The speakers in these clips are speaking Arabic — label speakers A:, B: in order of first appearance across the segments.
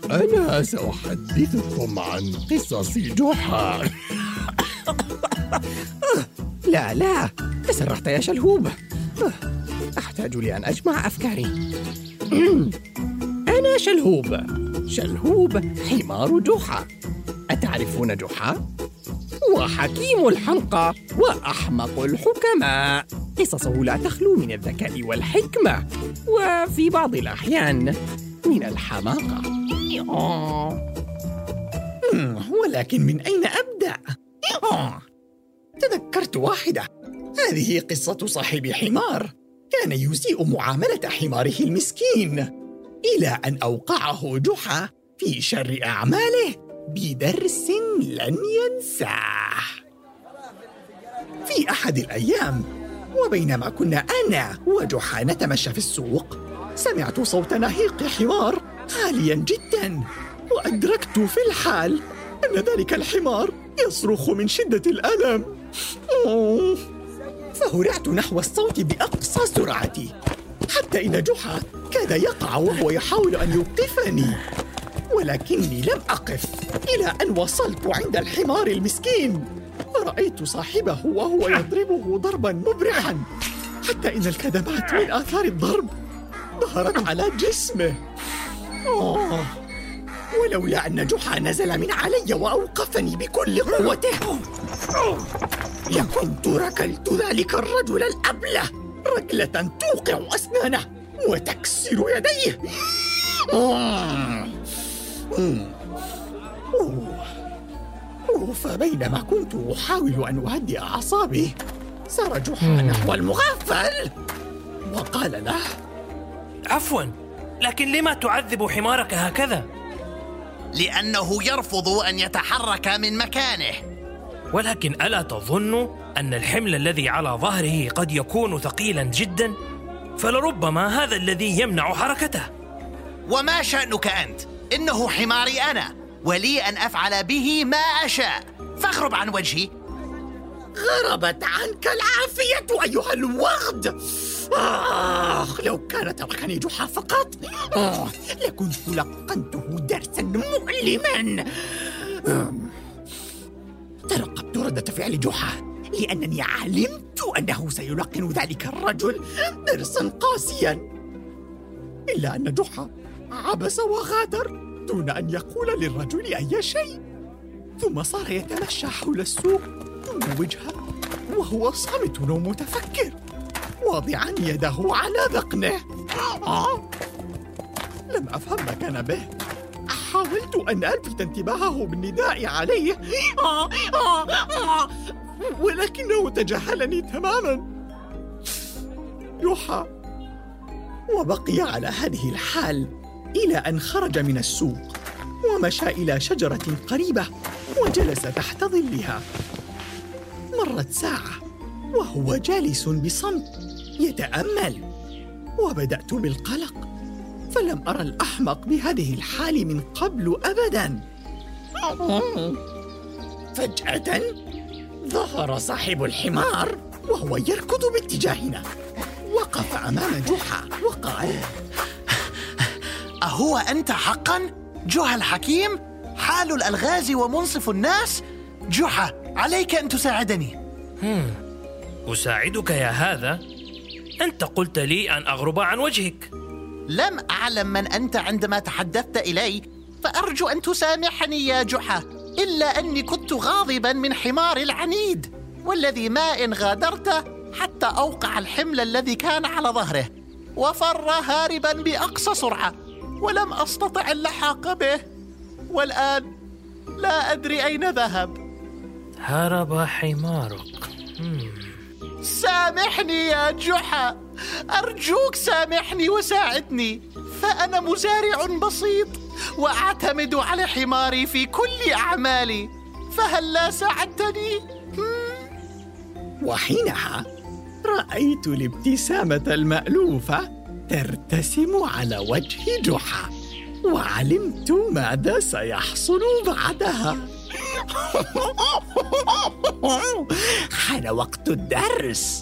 A: أنا سأحدثكم عن قصص جحا.
B: لا تسرعت يا شلهوب. أحتاج لأن أجمع أفكاري. أنا شلهوب حمار جحا. أتعرفون جحا؟ هو حكيم الحمقى وأحمق الحكماء. قصصه لا تخلو من الذكاء والحكمة، وفي بعض الأحيان من الحماقة.
C: ولكن من أين أبدأ؟ تذكرت واحدة. هذه قصة صاحب حمار كان يسيء معاملة حماره المسكين، إلى أن أوقعه جحا في شر أعماله بدرس لن ينساه. في أحد الأيام، وبينما كنا أنا وجحا نتمشى في السوق، سمعت صوت نهيق حمار عاليا جدا، وأدركت في الحال أن ذلك الحمار يصرخ من شدة الألم. فهرعت نحو الصوت بأقصى سرعتي، حتى إن جحا كاد يقع وهو يحاول أن يوقفني، ولكني لم أقف إلى أن وصلت عند الحمار المسكين، فرأيت صاحبه وهو يضربه ضربا مبرحا، حتى إن الكدمات من آثار الضرب ظهرت على جسمه. ولولا أن جحا نزل من علي وأوقفني بكل قوته لكنت ركلت ذلك الرجل الأبله ركلة توقع أسنانه وتكسر يديه. فبينما كنت أحاول أن أهدئ أعصابي، سار جحا نحو المغفل وقال له:
D: عفواً، لكن لما تعذب حمارك هكذا؟
E: لأنه يرفض أن يتحرك من مكانه.
D: ولكن ألا تظن أن الحمل الذي على ظهره قد يكون ثقيلاً جداً؟ فلربما هذا الذي يمنع حركته.
E: وما شأنك أنت؟ إنه حماري أنا، ولي أن أفعل به ما أشاء، فاغرب عن وجهي.
C: غربت عنك العافية أيها الوغد. لو كان تركني جحا فقط لكنت لقنته درسا مؤلما. ترقبت ردة فعل جحا، لأنني علمت أنه سيلقن ذلك الرجل درسا قاسيا، إلا أن جحا عبس وغادر دون أن يقول للرجل أي شيء، ثم صار يتمشى حول السوق دون وجهه وهو صامت ومتفكر، واضعا يده على ذقنه. لم أفهم ما كان به. حاولت أن ألفت انتباهه بالنداء عليه، ولكنه تجاهلني تماما. جحا وبقي على هذه الحال إلى أن خرج من السوق ومشى إلى شجرة قريبة وجلس تحت ظلها. مرت ساعة وهو جالس بصمت يتأمل، وبدأت بالقلق، فلم أرى الأحمق بهذه الحال من قبل أبدا. فجأة ظهر صاحب الحمار وهو يركض باتجاهنا، وقف أمام جحا وقال:
E: أهو أنت حقا جحا الحكيم، حال الألغاز ومنصف الناس؟ جحا، عليك أن تساعدني.
D: أساعدك يا هذا؟ أنت قلت لي أن أغرب عن وجهك.
E: لم أعلم من أنت عندما تحدثت إلي، فأرجو أن تسامحني يا جحا، إلا أني كنت غاضبا من حمار العنيد، والذي ما إن غادرته حتى أوقع الحمل الذي كان على ظهره وفر هاربا بأقصى سرعة، ولم أستطع اللحاق به، والآن لا أدري أين ذهب.
D: هرب حمارك.
E: سامحني يا جحا، أرجوك سامحني وساعدني، فأنا مزارع بسيط وأعتمد على حماري في كل أعمالي، فهل لا ساعدتني؟
C: وحينها رأيت الابتسامة المألوفة ترتسم على وجه جحا، وعلمت ماذا سيحصل بعدها. حان وقت الدرس.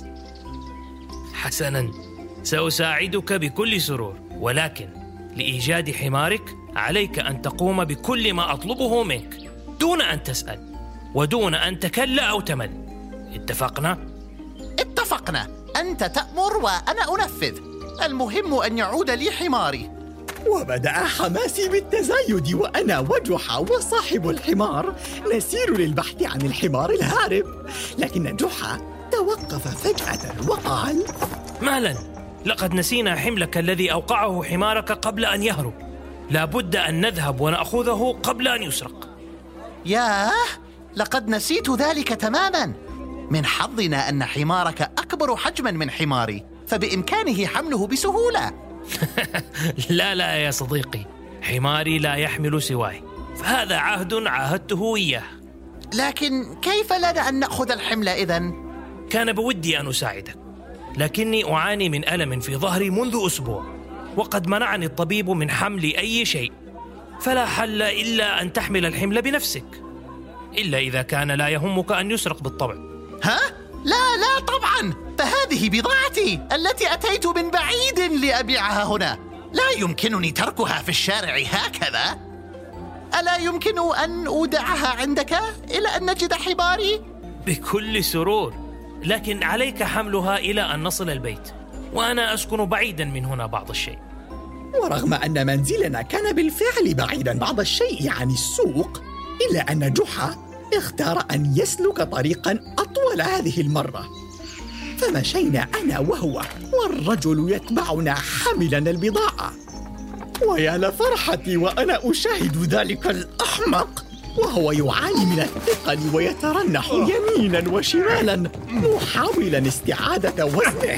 D: حسناً، سأساعدك بكل سرور، ولكن لإيجاد حمارك عليك أن تقوم بكل ما أطلبه منك دون أن تسأل ودون أن تكل أو تمل. اتفقنا؟
E: اتفقنا. أنت تأمر وأنا أنفذ. المهم أن يعود لي حماري.
C: وبدأ حماسي بالتزايد، وأنا وجحا وصاحب الحمار نسير للبحث عن الحمار الهارب. لكن جحا توقف فجأة وقال:
D: مهلا، لقد نسينا حملك الذي أوقعه حمارك قبل أن يهرب. لا بد أن نذهب ونأخذه قبل أن يسرق.
E: ياه، لقد نسيت ذلك تماما. من حظنا أن حمارك أكبر حجما من حماري، فبإمكانه حمله بسهولة.
D: لا يا صديقي، حماري لا يحمل سواي، فهذا عهد عاهدته إياه.
E: لكن كيف لنا أن نأخذ الحمل إذن؟
D: كان بودي أن أساعدك، لكني أعاني من ألم في ظهري منذ أسبوع، وقد منعني الطبيب من حمل أي شيء، فلا حل إلا أن تحمل الحمل بنفسك، إلا إذا كان لا يهمك أن يسرق بالطبع.
E: ها؟ لا طبعا، فهذه بضاعتي التي أتيت من بعيد لأبيعها هنا. لا يمكنني تركها في الشارع هكذا. ألا يمكن أن أودعها عندك إلى أن نجد حماري؟
D: بكل سرور، لكن عليك حملها إلى أن نصل البيت، وأنا أسكن بعيدا من هنا بعض الشيء.
C: ورغم أن منزلنا كان بالفعل بعيدا بعض الشيء عن السوق، إلا أن جحا اختار أن يسلك طريقا أطول هذه المرة. فمشينا أنا وهو، والرجل يتبعنا حاملا البضاعة. ويا لفرحتي وأنا أشاهد ذلك الأحمق وهو يعاني من الثقل ويترنح يمينا وشمالا محاولا استعادة وزنه.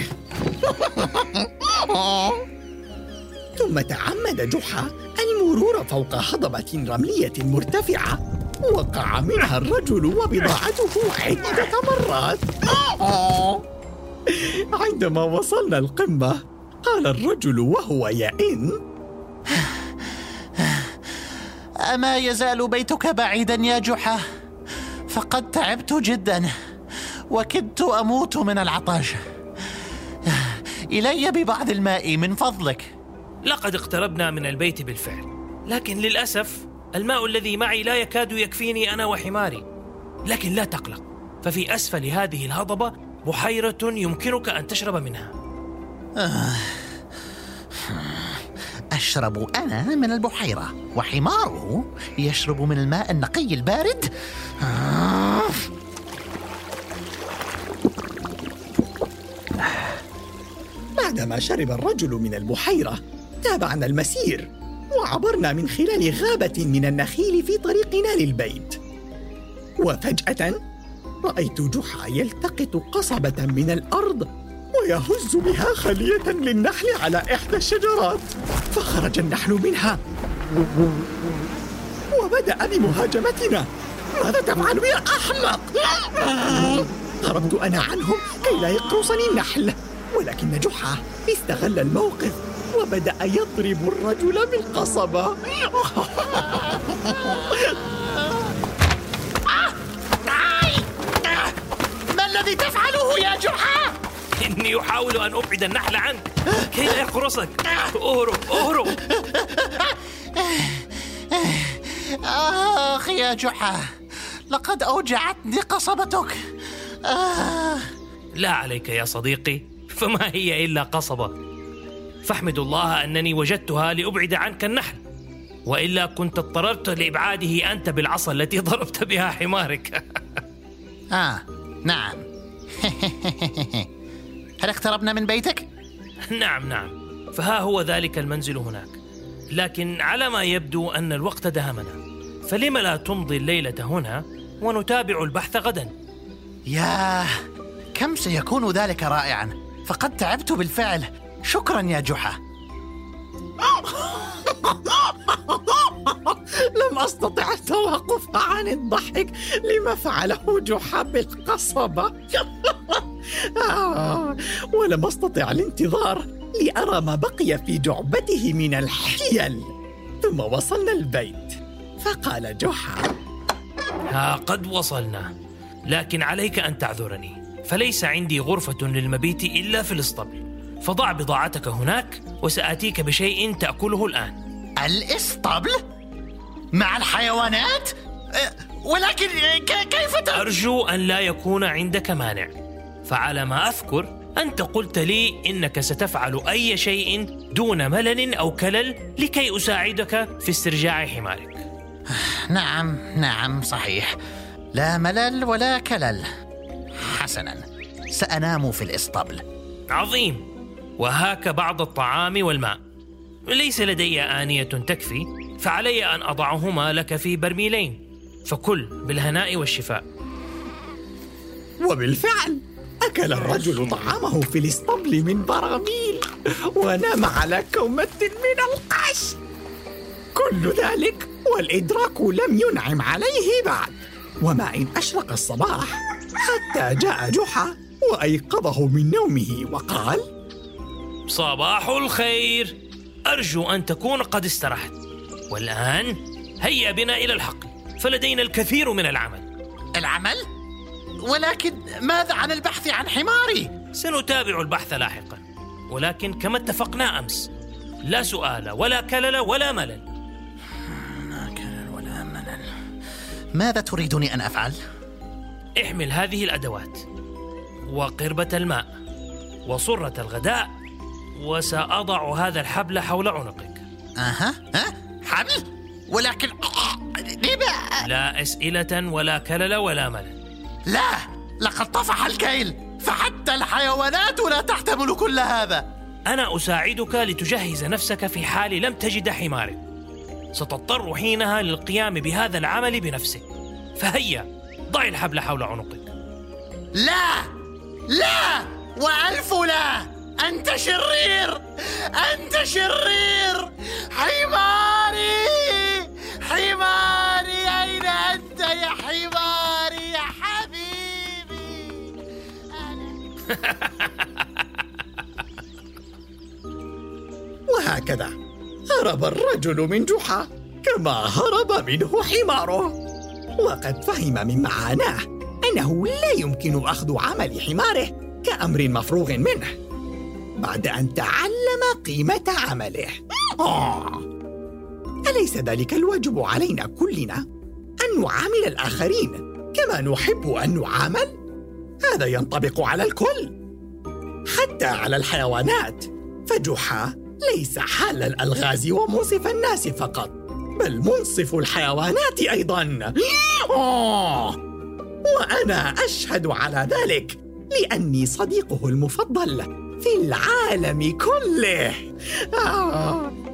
C: ثم تعمد جحا المرور فوق هضبة رملية مرتفعة، وقع منها الرجل وبضاعته عدة مرات. عندما وصلنا القمة قال الرجل وهو يئن:
E: أما يزال بيتك بعيدا يا جحا؟ فقد تعبت جدا وكدت أموت من العطش. إلي ببعض الماء من فضلك.
D: لقد اقتربنا من البيت بالفعل، لكن للأسف الماء الذي معي لا يكاد يكفيني أنا وحماري. لكن لا تقلق، ففي أسفل هذه الهضبة بحيرة يمكنك أن تشرب منها.
E: أشرب أنا من البحيرة وحماره يشرب من الماء النقي البارد؟
C: بعدما شرب الرجل من البحيرة تابعنا المسير، وعبرنا من خلال غابة من النخيل في طريقنا للبيت. وفجأة رأيت جحا يلتقط قصبة من الأرض ويهز بها خلية للنحل على إحدى الشجرات، فخرج النحل منها وبدأ بمهاجمتنا. ماذا تفعل يا أحمق؟ هربت أنا عنهم كي لا يقرصني النحل، ولكن جحا استغل الموقف وبدأ يضرب الرجل بالقصبة.
E: ما الذي تفعله يا جحا؟
D: إني أحاول أن أبعد النحل عنك كي لا يقرصك. أهرب.
E: آخ يا جحا، لقد أوجعتني قصبتك.
D: لا عليك يا صديقي، فما هي إلا قصبة، فاحمد الله أنني وجدتها لأبعد عنك النحل، وإلا كنت اضطررت لإبعاده أنت بالعصا التي ضربت بها حمارك.
E: نعم. هل اقتربنا من بيتك؟
D: نعم، فها هو ذلك المنزل هناك، لكن على ما يبدو أن الوقت دهمنا، فلم لا تمضي الليلة هنا ونتابع البحث غدا؟
E: ياه، كم سيكون ذلك رائعا، فقد تعبت بالفعل. شكرا يا جحا.
C: لم أستطع التوقف عن الضحك لما فعله جحا بالقصبة. ولم أستطع الانتظار لأرى ما بقي في جعبته من الحيل. ثم وصلنا البيت، فقال جحا:
D: ها قد وصلنا، لكن عليك أن تعذرني، فليس عندي غرفة للمبيت إلا في الاسطبل، فضع بضاعتك هناك وسآتيك بشيء تأكله الآن.
E: الإسطبل؟ مع الحيوانات؟ ولكن كيف
D: أرجو أن لا يكون عندك مانع، فعلى ما أذكر أنت قلت لي إنك ستفعل أي شيء دون ملل أو كلل لكي أساعدك في استرجاع حمارك.
E: نعم صحيح، لا ملل ولا كلل. حسنا، سأنام في الإسطبل.
D: عظيم، وهاك بعض الطعام والماء. ليس لدي آنية تكفي، فعلي أن أضعهما لك في برميلين، فكل بالهناء والشفاء.
C: وبالفعل أكل الرجل طعامه في الإسطبل من براميل، ونام على كومة من القش. كل ذلك والإدراك لم ينعم عليه بعد، وما إن أشرق الصباح حتى جاء جحا وأيقظه من نومه وقال:
D: صباح الخير، أرجو أن تكون قد استرحت، والآن هيا بنا إلى الحقل، فلدينا الكثير من العمل.
E: العمل؟ ولكن ماذا عن البحث عن حماري؟
D: سنتابع البحث لاحقا، ولكن كما اتفقنا أمس، لا سؤال ولا كلل ولا ملل.
E: لا كلل ولا ملل. ماذا تريدني أن أفعل؟
D: احمل هذه الأدوات وقربة الماء وصرة الغداء، وسأضع هذا الحبل حول عنقك.
E: حبل؟ ولكن
D: لا أسئلة ولا كلل ولا ملل.
E: لا، لقد طفح الكيل، فحتى الحيوانات لا تحتمل كل هذا.
D: أنا أساعدك لتجهز نفسك في حال لم تجد حمارك. ستضطر حينها للقيام بهذا العمل بنفسك، فهيا ضع الحبل حول عنقك.
E: لا وألف لا. أنت شرير، أنت شرير. حماري، أين أنت يا حماري يا حبيبي؟
C: وهكذا هرب الرجل من جحا كما هرب منه حماره، وقد فهم من معاناه أنه لا يمكن أخذ عمل حماره كأمر مفروغ منه بعد أن تعلم قيمة عمله. أليس ذلك الواجب علينا كلنا، أن نعامل الآخرين كما نحب أن نعامل؟ هذا ينطبق على الكل، حتى على الحيوانات، فجحا ليس حال الألغاز ومنصف الناس فقط، بل منصف الحيوانات أيضا. وأنا أشهد على ذلك لأني صديقه المفضل في العالم كله.